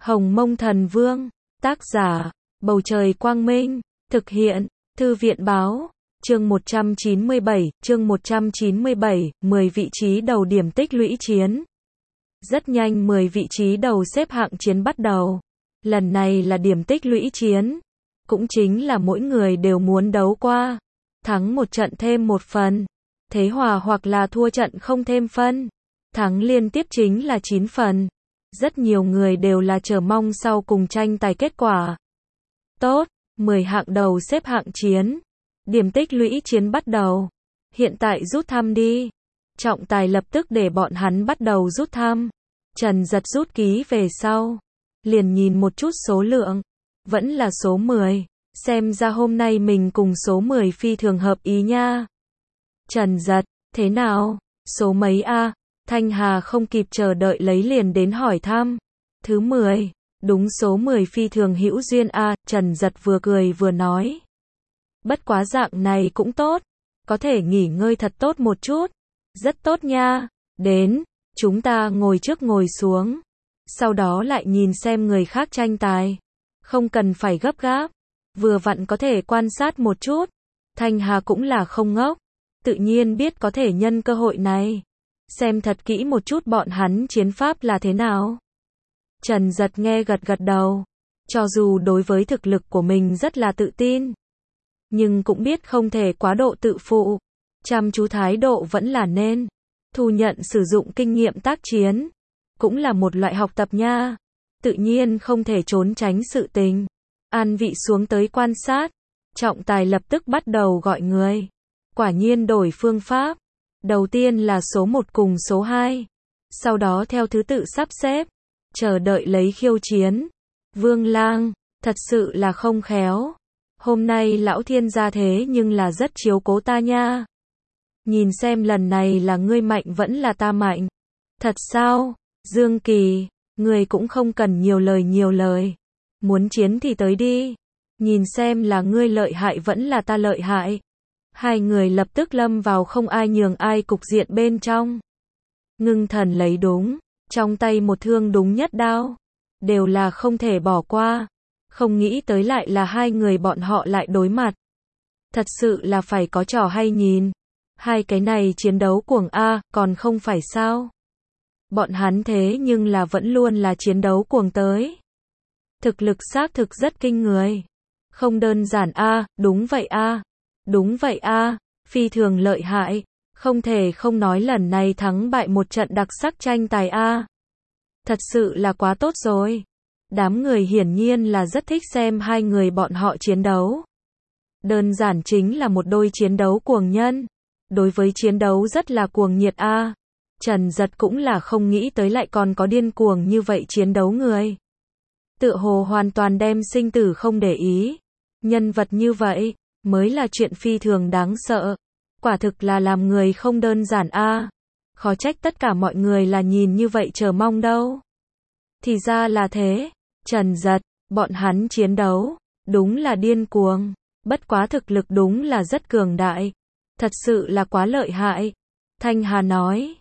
Hồng Mông Thần Vương, tác giả, Bầu Trời Quang Minh, thực hiện, Thư viện Báo, chương 197, 10 vị trí đầu điểm tích lũy chiến. Rất nhanh 10 vị trí đầu xếp hạng chiến bắt đầu. Lần này là điểm tích lũy chiến. Cũng chính là mỗi người đều muốn đấu qua. Thắng một trận thêm một phần. Thế hòa hoặc là thua trận không thêm phân. Thắng liên tiếp chính là 9 phần. Rất nhiều người đều là chờ mong sau cùng tranh tài kết quả. Tốt, 10 hạng đầu xếp hạng chiến. Điểm tích lũy chiến bắt đầu. Hiện tại rút thăm đi. Trọng tài lập tức để bọn hắn bắt đầu rút thăm. Trần Giật rút ký về sau. Liền nhìn một chút số lượng. Vẫn là số 10. Xem ra hôm nay mình cùng số 10 phi thường hợp ý nha. Trần Giật, thế nào? Số mấy a? Thanh Hà không kịp chờ đợi lấy liền đến hỏi thăm. Thứ 10. Đúng số 10 phi thường hữu duyên a, Trần Giật vừa cười vừa nói. Bất quá dạng này cũng tốt. Có thể nghỉ ngơi thật tốt một chút. Rất tốt nha. Đến, chúng ta ngồi trước ngồi xuống. Sau đó lại nhìn xem người khác tranh tài. Không cần phải gấp gáp. Vừa vặn có thể quan sát một chút. Thanh Hà cũng là không ngốc. Tự nhiên biết có thể nhân cơ hội này. Xem thật kỹ một chút bọn hắn chiến pháp là thế nào. Trần Giật nghe gật gật đầu. Cho dù đối với thực lực của mình rất là tự tin. Nhưng cũng biết không thể quá độ tự phụ. Chăm chú thái độ vẫn là nên. Thu nhận sử dụng kinh nghiệm tác chiến. Cũng là một loại học tập nha. Tự nhiên không thể trốn tránh sự tình. An vị xuống tới quan sát. Trọng tài lập tức bắt đầu gọi người. Quả nhiên đổi phương pháp. Đầu tiên là số 1 cùng số 2. Sau đó theo thứ tự sắp xếp. Chờ đợi lấy khiêu chiến. Vương Lang, thật sự là không khéo. Hôm nay lão thiên gia thế nhưng là rất chiếu cố ta nha. Nhìn xem lần này là ngươi mạnh vẫn là ta mạnh. Thật sao? Dương Kỳ, ngươi cũng không cần nhiều lời. Muốn chiến thì tới đi. Nhìn xem là ngươi lợi hại vẫn là ta lợi hại. Hai người lập tức lâm vào không ai nhường ai cục diện bên trong. Ngưng thần lấy đúng. Trong tay một thương đúng nhất đao. Đều là không thể bỏ qua. Không nghĩ tới lại là hai người bọn họ lại đối mặt. Thật sự là phải có trò hay nhìn. Hai cái này chiến đấu cuồng a, còn không phải sao? Bọn hắn thế nhưng là vẫn luôn là chiến đấu cuồng tới. Thực lực xác thực rất kinh người. Không đơn giản a, đúng vậy a. Đúng vậy a, phi thường lợi hại. Không thể không nói lần này thắng bại một trận đặc sắc tranh tài a. Thật sự là quá tốt rồi. Đám người hiển nhiên là rất thích xem hai người bọn họ chiến đấu. Đơn giản chính là một đôi chiến đấu cuồng nhân. Đối với chiến đấu rất là cuồng nhiệt a. Trần Giật cũng là không nghĩ tới lại còn có điên cuồng như vậy chiến đấu người. Tựa hồ hoàn toàn đem sinh tử không để ý. Nhân vật như vậy mới là chuyện phi thường đáng sợ. Quả thực là làm người không đơn giản a. Khó trách tất cả mọi người là nhìn như vậy chờ mong đâu. Thì ra là thế. Trần Giật, bọn hắn chiến đấu, đúng là điên cuồng. Bất quá thực lực đúng là rất cường đại. Thật sự là quá lợi hại. Thanh Hà nói,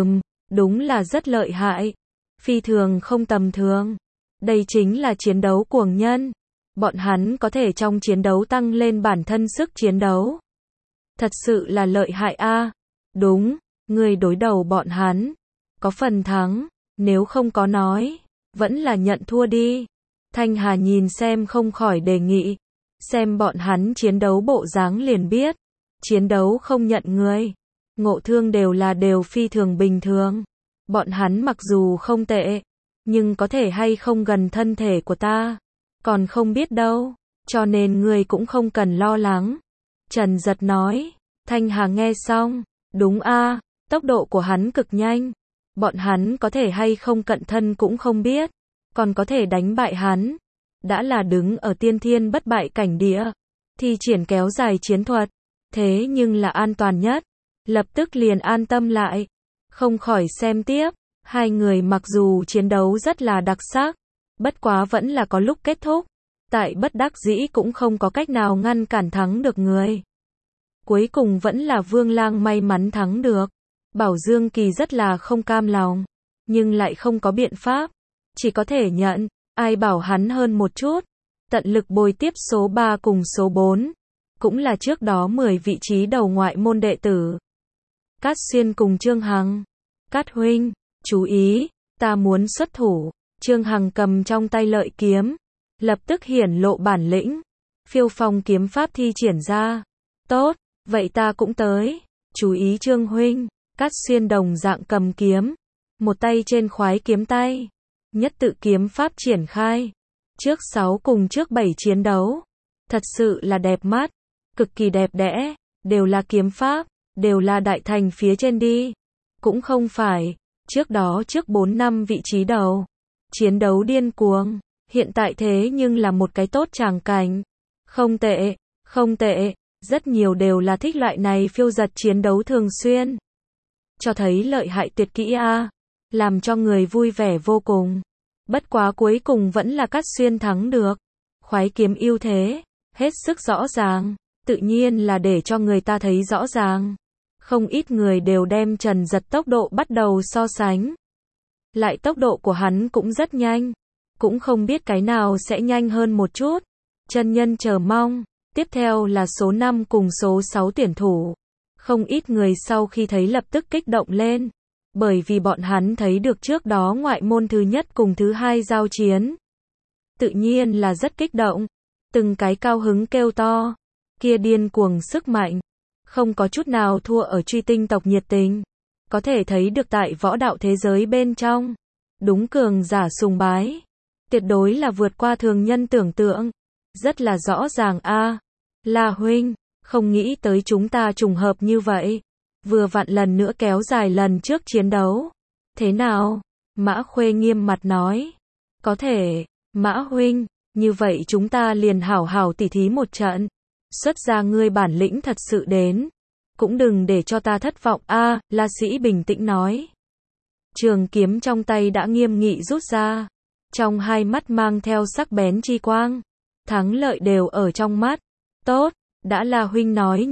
đúng là rất lợi hại. Phi thường không tầm thường. Đây chính là chiến đấu cuồng nhân. Bọn hắn có thể trong chiến đấu tăng lên bản thân sức chiến đấu. Thật sự là lợi hại a. Đúng, người đối đầu bọn hắn. Có phần thắng, nếu không có nói, vẫn là nhận thua đi. Thanh Hà nhìn xem không khỏi đề nghị. Xem bọn hắn chiến đấu bộ dáng liền biết. Chiến đấu không nhận người. Ngộ thương đều phi thường bình thường. Bọn hắn mặc dù không tệ, nhưng có thể hay không gần thân thể của ta. Còn không biết đâu. Cho nên người cũng không cần lo lắng. Trần Giật nói. Thanh Hà nghe xong. Đúng a, tốc độ của hắn cực nhanh. Bọn hắn có thể hay không cận thân cũng không biết. Còn có thể đánh bại hắn. Đã là đứng ở tiên thiên bất bại cảnh địa. Thi triển kéo dài chiến thuật. Thế nhưng là an toàn nhất. Lập tức liền an tâm lại. Không khỏi xem tiếp. Hai người mặc dù chiến đấu rất là đặc sắc. Bất quá vẫn là có lúc kết thúc. Tại bất đắc dĩ cũng không có cách nào ngăn cản thắng được người. Cuối cùng vẫn là Vương Lang may mắn thắng được. Bảo Dương Kỳ rất là không cam lòng. Nhưng lại không có biện pháp. Chỉ có thể nhận. ai bảo hắn hơn một chút, tận lực bồi tiếp số 3 cùng số 4, cũng là trước đó 10 vị trí đầu ngoại môn đệ tử. Cát Xuyên cùng Trương Hằng. Cát huynh, chú ý, ta muốn xuất thủ. Trương Hằng cầm trong tay lợi kiếm, lập tức hiển lộ bản lĩnh, phiêu phong kiếm pháp thi triển ra. Tốt, vậy ta cũng tới. Chú ý Trương huynh. Cát Xuyên đồng dạng cầm kiếm, một tay trên khoái kiếm tay, nhất tự kiếm pháp triển khai. Trước 6 cùng trước 7 chiến đấu, thật sự là đẹp mắt, cực kỳ đẹp đẽ, đều là kiếm pháp, đều là đại thành phía trên đi. Cũng không phải, trước đó trước 4 năm vị trí đầu, chiến đấu điên cuồng, hiện tại thế nhưng là một cái tốt tràng cảnh. Không tệ, không tệ, rất nhiều đều là thích loại này phiêu giật chiến đấu thường xuyên. Cho thấy lợi hại tuyệt kỹ a, làm cho người vui vẻ vô cùng. Bất quá cuối cùng vẫn là Cát Xuyên thắng được. Khoái kiếm ưu thế, hết sức rõ ràng, tự nhiên là để cho người ta thấy rõ ràng. Không ít người đều đem Trần Giật tốc độ bắt đầu so sánh. Lại tốc độ của hắn cũng rất nhanh, cũng không biết cái nào sẽ nhanh hơn một chút. Chân nhân chờ mong, tiếp theo là số 5 cùng số 6 tuyển thủ. Không ít người sau khi thấy lập tức kích động lên, bởi vì bọn hắn thấy được trước đó ngoại môn thứ nhất cùng thứ hai giao chiến. Tự nhiên là rất kích động, từng cái cao hứng kêu to, kia điên cuồng sức mạnh, không có chút nào thua ở truy tinh tộc nhiệt tình. Có thể thấy được tại võ đạo thế giới bên trong, đúng cường giả sùng bái, tuyệt đối là vượt qua thường nhân tưởng tượng, rất là rõ ràng a. La huynh, không nghĩ tới chúng ta trùng hợp như vậy, vừa vặn lần nữa kéo dài lần trước chiến đấu. Thế nào? Mã Khuê nghiêm mặt nói. Có thể, Mã huynh, như vậy chúng ta liền hảo hảo tỉ thí một trận. Xuất ra ngươi bản lĩnh thật sự đến, cũng đừng để cho ta thất vọng a. La Sĩ bình tĩnh nói. Trường kiếm trong tay đã nghiêm nghị rút ra, trong hai mắt mang theo sắc bén chi quang, thắng lợi đều ở trong mắt. Tốt, đã là huynh nói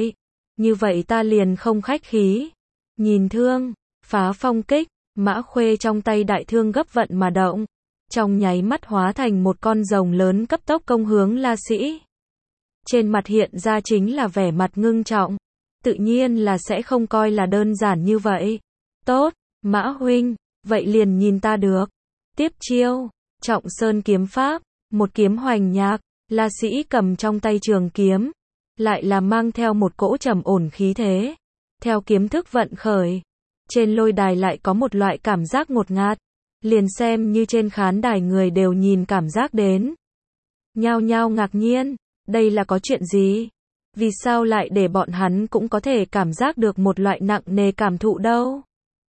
như vậy ta liền không khách khí. Nhìn thương, phá phong kích, Mã Khuê trong tay đại thương gấp vận mà động, trong nháy mắt hóa thành một con rồng lớn cấp tốc công hướng La Sĩ. Trên mặt hiện ra chính là vẻ mặt ngưng trọng, tự nhiên là sẽ không coi là đơn giản như vậy. Tốt, Mã huynh, vậy liền nhìn ta được. Tiếp chiêu, Trọng Sơn kiếm pháp, một kiếm hoành nhạc, La Sĩ cầm trong tay trường kiếm, lại là mang theo một cỗ trầm ổn khí thế. Theo kiếm thức vận khởi, trên lôi đài lại có một loại cảm giác ngột ngạt, liền xem như trên khán đài người đều nhìn cảm giác đến. Nhao nhao ngạc nhiên, đây là có chuyện gì? Vì sao lại để bọn hắn cũng có thể cảm giác được một loại nặng nề cảm thụ đâu?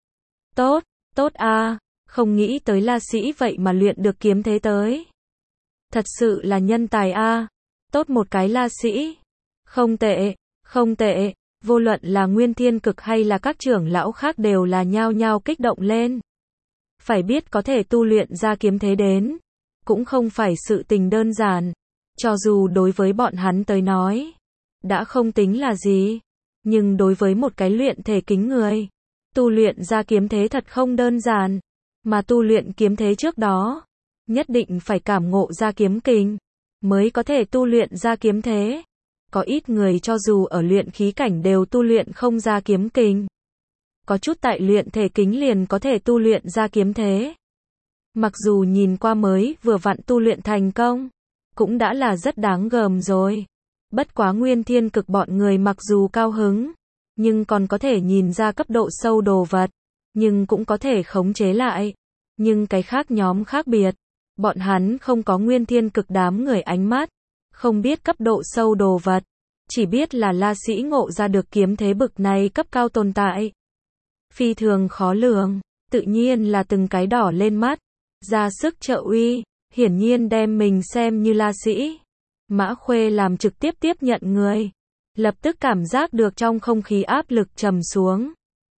Tốt, tốt a, không nghĩ tới La Sĩ vậy mà luyện được kiếm thế tới. Thật sự là nhân tài a, tốt một cái La Sĩ. Không tệ, không tệ, vô luận là Nguyên Thiên Cực hay là các trưởng lão khác đều là nhao nhao kích động lên. Phải biết có thể tu luyện ra kiếm thế đến, cũng không phải sự tình đơn giản, cho dù đối với bọn hắn tới nói, đã không tính là gì, nhưng đối với một cái luyện thể kính người, tu luyện ra kiếm thế thật không đơn giản, mà tu luyện kiếm thế trước đó, nhất định phải cảm ngộ ra kiếm kình, mới có thể tu luyện ra kiếm thế. Có ít người cho dù ở luyện khí cảnh đều tu luyện không ra kiếm kình. Có chút tại luyện thể kính liền có thể tu luyện ra kiếm thế. Mặc dù nhìn qua mới vừa vặn tu luyện thành công, cũng đã là rất đáng gờm rồi. Bất quá Nguyên Thiên Cực bọn người mặc dù cao hứng, nhưng còn có thể nhìn ra cấp độ sâu đồ vật, nhưng cũng có thể khống chế lại. Nhưng cái khác nhóm khác biệt, bọn hắn không có Nguyên Thiên Cực đám người ánh mắt, không biết cấp độ sâu đồ vật, chỉ biết là La Sĩ ngộ ra được kiếm thế bực này cấp cao tồn tại. Phi thường khó lường, tự nhiên là từng cái đỏ lên mắt, ra sức trợ uy, hiển nhiên đem mình xem như La Sĩ. Mã Khuê làm trực tiếp tiếp nhận người, lập tức cảm giác được trong không khí áp lực trầm xuống.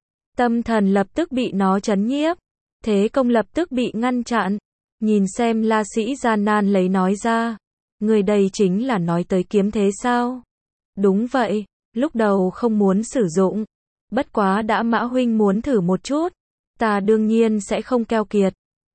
Tâm thần lập tức bị nó chấn nhiếp, thế công lập tức bị ngăn chặn, nhìn xem La Sĩ gian nan lấy nói ra. Người đây chính là nói tới kiếm thế sao? Đúng vậy, lúc đầu không muốn sử dụng. Bất quá đã Mã huynh muốn thử một chút, ta đương nhiên sẽ không keo kiệt.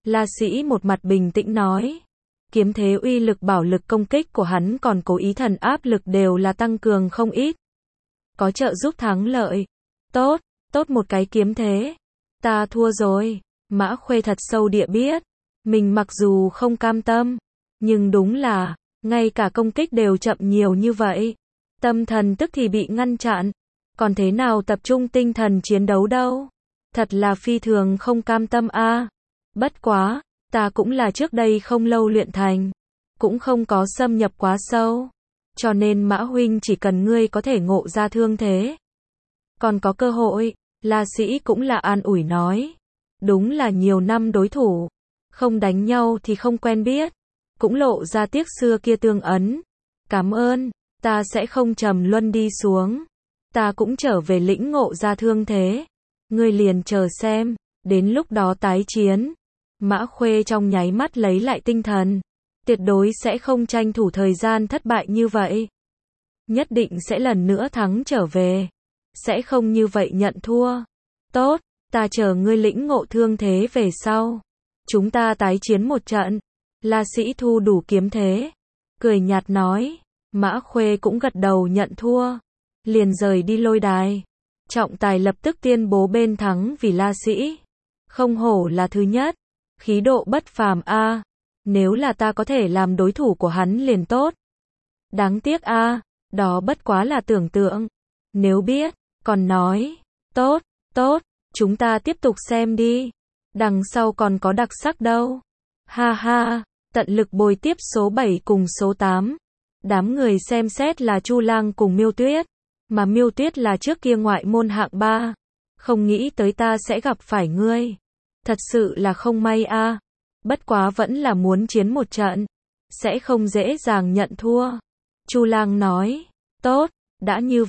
La Sĩ một mặt bình tĩnh nói. Kiếm thế uy lực bảo lực công kích của hắn còn cố ý thần áp lực đều là tăng cường không ít. Có trợ giúp thắng lợi. Tốt, tốt một cái kiếm thế. Ta thua rồi. Mã Khuê thật sâu địa biết. Mình mặc dù không cam tâm, nhưng đúng là, ngay cả công kích đều chậm nhiều như vậy. Tâm thần tức thì bị ngăn chặn. Còn thế nào tập trung tinh thần chiến đấu đâu? Thật là phi thường không cam tâm a. Bất quá, ta cũng là trước đây không lâu luyện thành, cũng không có xâm nhập quá sâu. Cho nên Mã huynh chỉ cần ngươi có thể ngộ ra thương thế, còn có cơ hội. La Sĩ cũng là an ủi nói. Đúng là nhiều năm đối thủ, không đánh nhau thì không quen biết. Cũng lộ ra tiếc xưa kia tương ấn. Cảm ơn, ta sẽ không trầm luân đi xuống. Ta cũng trở về lĩnh ngộ ra thương thế. Ngươi liền chờ xem, đến lúc đó tái chiến. Mã Khuê trong nháy mắt lấy lại tinh thần. Tuyệt đối sẽ không tranh thủ thời gian thất bại như vậy. Nhất định sẽ lần nữa thắng trở về. Sẽ không như vậy nhận thua. Tốt, ta chờ ngươi lĩnh ngộ thương thế về sau. Chúng ta tái chiến một trận. La Sĩ thu đủ kiếm thế. Cười nhạt nói. Mã Khuê cũng gật đầu nhận thua. Liền rời đi lôi đài. Trọng tài lập tức tuyên bố bên thắng vì La Sĩ. Không hổ là thứ nhất. Khí độ bất phàm a. Nếu là ta có thể làm đối thủ của hắn liền tốt. Đáng tiếc a, đó bất quá là tưởng tượng. Nếu biết, còn nói. Tốt, tốt, chúng ta tiếp tục xem đi. Đằng sau còn có đặc sắc đâu. Ha ha, tận lực bồi tiếp số 7 cùng số 8. Đám người xem xét là Chu Lang cùng Miêu Tuyết. Mà Miêu Tuyết là trước kia ngoại môn hạng 3. Không nghĩ tới ta sẽ gặp phải ngươi. Thật sự là không may a. Bất quá vẫn là muốn chiến một trận. Sẽ không dễ dàng nhận thua. Chu Lang nói. Tốt, đã như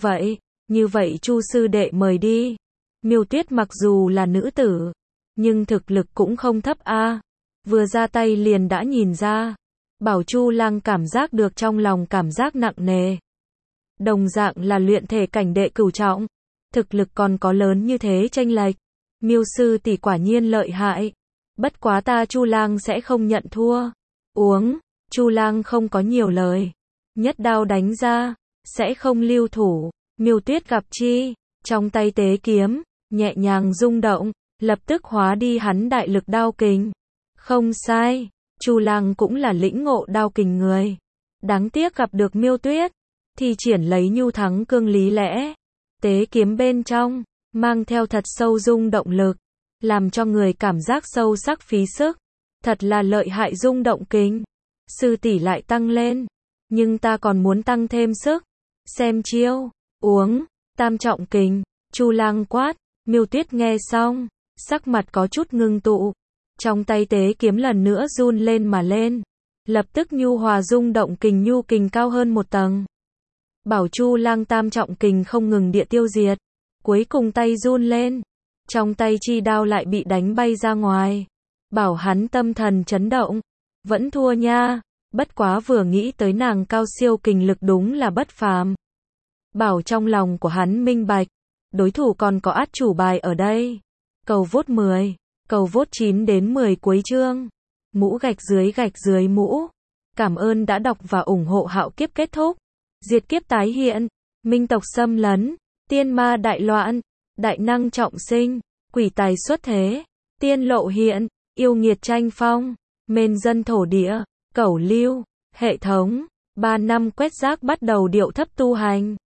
vậy Chu sư đệ mời đi. Miêu Tuyết mặc dù là nữ tử, nhưng thực lực cũng không thấp a. Vừa ra tay liền đã nhìn ra. Bảo Chu Lang cảm giác được trong lòng cảm giác nặng nề. Đồng dạng là luyện thể cảnh đệ cửu trọng. Thực lực còn có lớn như thế chênh lệch. Miêu sư tỷ quả nhiên lợi hại. Bất quá ta Chu Lang sẽ không nhận thua. Uống, Chu Lang không có nhiều lời. Nhất đao đánh ra, sẽ không lưu thủ. Miêu Tuyết gặp chi, trong tay tế kiếm, nhẹ nhàng rung động, lập tức hóa đi hắn đại lực đao kình. Không sai, Chu Lang cũng là lĩnh ngộ đao kình người. Đáng tiếc gặp được Miêu Tuyết, thì triển lấy nhu thắng cương lý lẽ. Tế kiếm bên trong, mang theo thật sâu rung động lực, làm cho người cảm giác sâu sắc phí sức. Thật là lợi hại rung động kình. Sư tỷ lại tăng lên, nhưng ta còn muốn tăng thêm sức. Xem chiêu, uống, tam trọng kình, Chu Lang quát. Miêu Tuyết nghe xong, sắc mặt có chút ngưng tụ. Trong tay tế kiếm lần nữa run lên mà lên. Lập tức nhu hòa rung động kình nhu kình cao hơn một tầng. Bảo Chu Lang tam trọng kình không ngừng địa tiêu diệt. Cuối cùng tay run lên. Trong tay chi đao lại bị đánh bay ra ngoài. Bảo hắn tâm thần chấn động. Vẫn thua nha. Bất quá vừa nghĩ tới nàng cao siêu kình lực đúng là bất phàm. Bảo trong lòng của hắn minh bạch. Đối thủ còn có át chủ bài ở đây. Cầu vote 10. Cầu vote 9 đến 10 cuối chương. Mũ gạch dưới mũ. Cảm ơn đã đọc và ủng hộ Hạo Kiếp kết thúc. Diệt kiếp tái hiện. Minh tộc xâm lấn. Tiên ma đại loạn. Đại năng trọng sinh. Quỷ tài xuất thế. Tiên lộ hiện. Yêu nghiệt tranh phong. Mên dân thổ địa. Cẩu lưu. Hệ thống. 3 năm quét rác bắt đầu điệu thấp tu hành.